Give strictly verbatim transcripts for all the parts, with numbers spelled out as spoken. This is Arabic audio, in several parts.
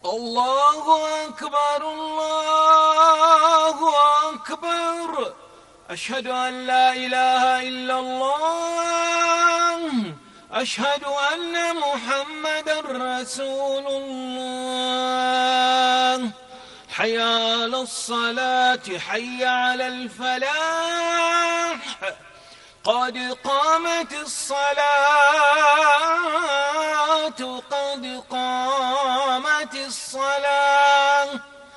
الله أكبر الله أكبر. أشهد أن لا إله إلا الله. أشهد أن محمدًا رسول الله. حي على الصلاة حي على الفلاح. قد قامت الصلاة قد قامت الصلاة.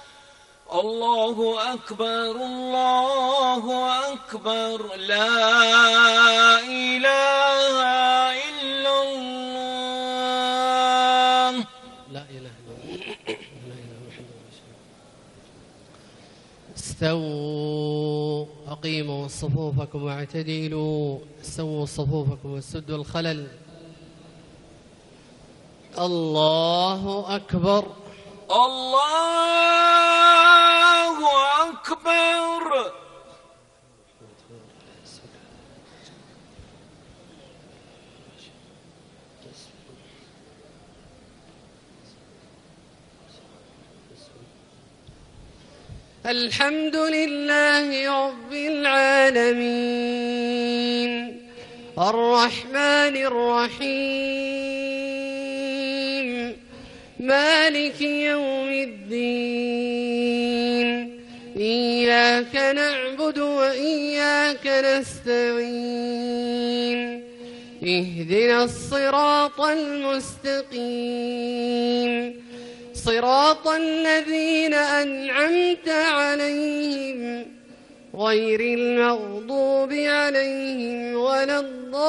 الله أكبر الله أكبر. لا إله إلا الله. لا إله إلا الله. لا إله محمد رسول الله. استووا أقيموا صفوفكم واعتدلوا. سووا صفوفكم وسدوا الخلل. الله أكبر الله أكبر. الحمد لله رب العالمين الرحمن الرحيم مالك يوم الدين. إياك نعبد وإياك نستعين. اهدنا الصراط المستقيم صراط الذين أنعمت عليهم غير المغضوب عليهم ولا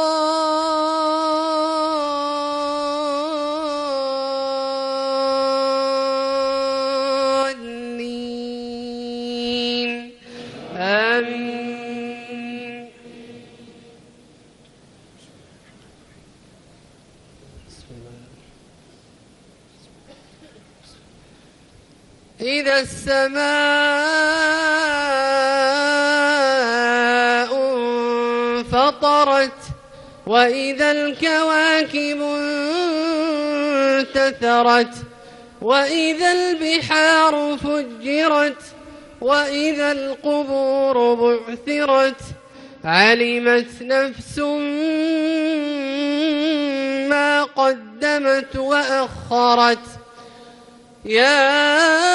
الضالين. آمين. إذا السماء انفطرت وإذا الكواكب انتثرت وإذا البحار فجرت وإذا القبور بعثرت علمت نفس ما قدمت وأخرت. يا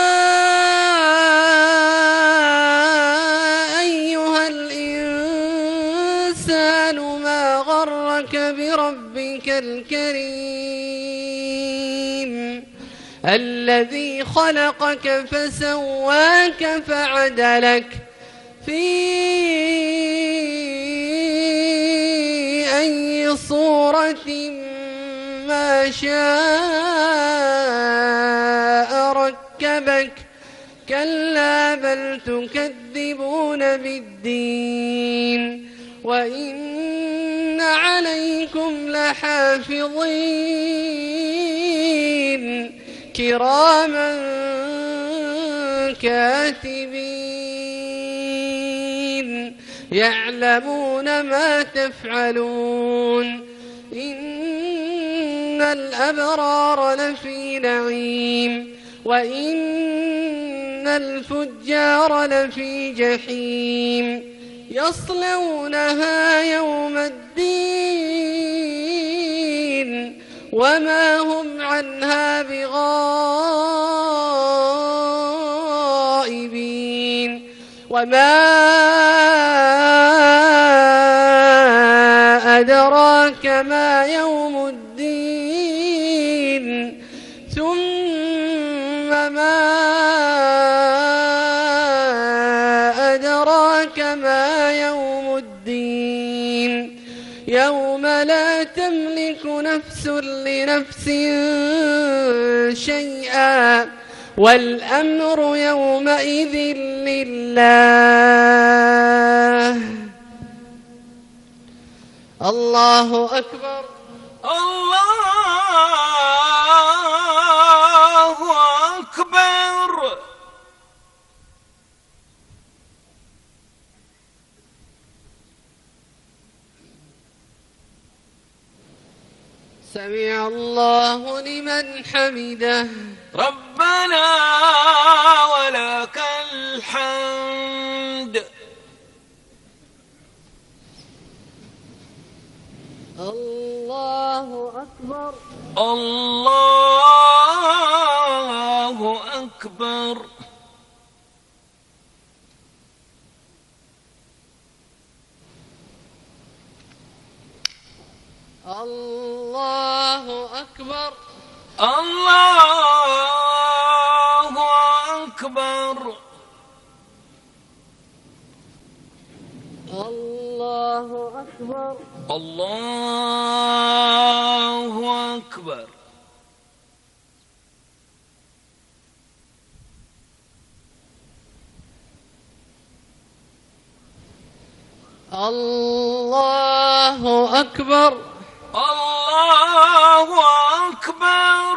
أيها الإنسان ما غرك بربك الكريم الذي خلقك فسواك فعدلك في أي صورة ما شاء ركبك. كلا بل تكذبون بالدين وإن عليكم لحافظين كراما كاتبين يعلمون ما تفعلون. إن الأبرار لفي نعيم وإن الفجار لفي جحيم يصلونها يوم الدين وما هم عنها بغائبين. وما أدراك ما يوم الدين ثم ما أدراك ما يوم الدين يوم لا تملك نفس لنفس شيئا والأمر يومئذ لله. الله أكبر الله أكبر. سمع الله لمن حمده. ربنا ربنا ولك الحمد. الله أكبر. الله أكبر. الله أكبر. الله أكبر. الله أكبر. الله أكبر. الله أكبر. الله أكبر.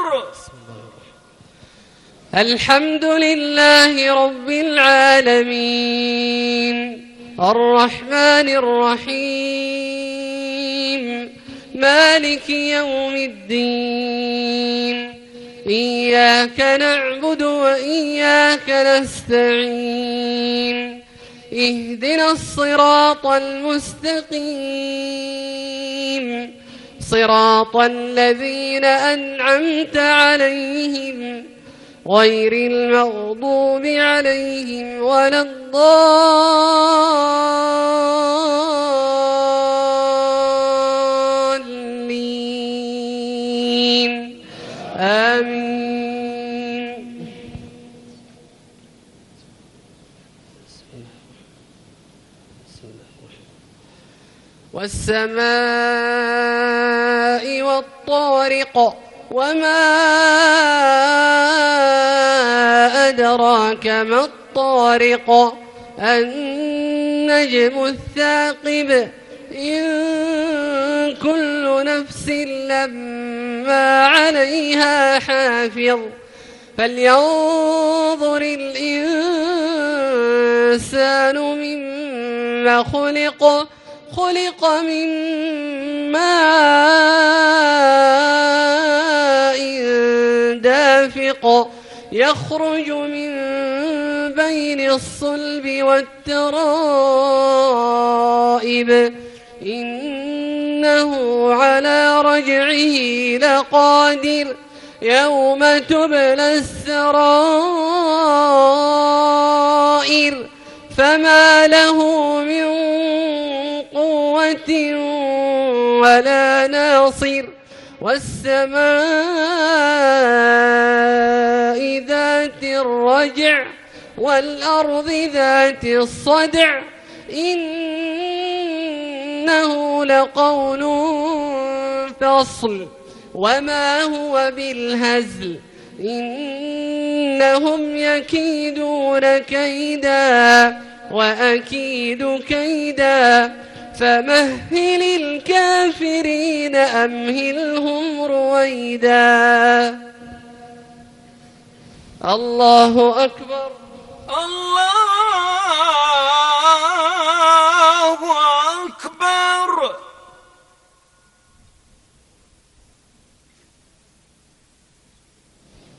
الحمد لله رب العالمين الرحمن الرحيم مالك يوم الدين إياك نعبد وإياك نستعين اهدنا الصراط المستقيم صراط الذين أنعمت عليهم غير المغضوب عليهم ولا الضالين آمين. والسماء والطارق وما أدراك ما الطارق النجم الثاقب إن كل نفس لما عليها حافظ فلينظر الإنسان مما خلق خلق من ماء دافق يخرج من بين الصلب والترائب إنه على رجعه لقادر يوم تبلى السرائر فما له من قوة ولا ناصر والسماء ذات الرجع والأرض ذات الصدع إنه لقول فصل وما هو بالهزل إنهم يكيدون كيدا وأكيد كيدا فمهل الكافرين أمهلهم رويدا. الله أكبر. الله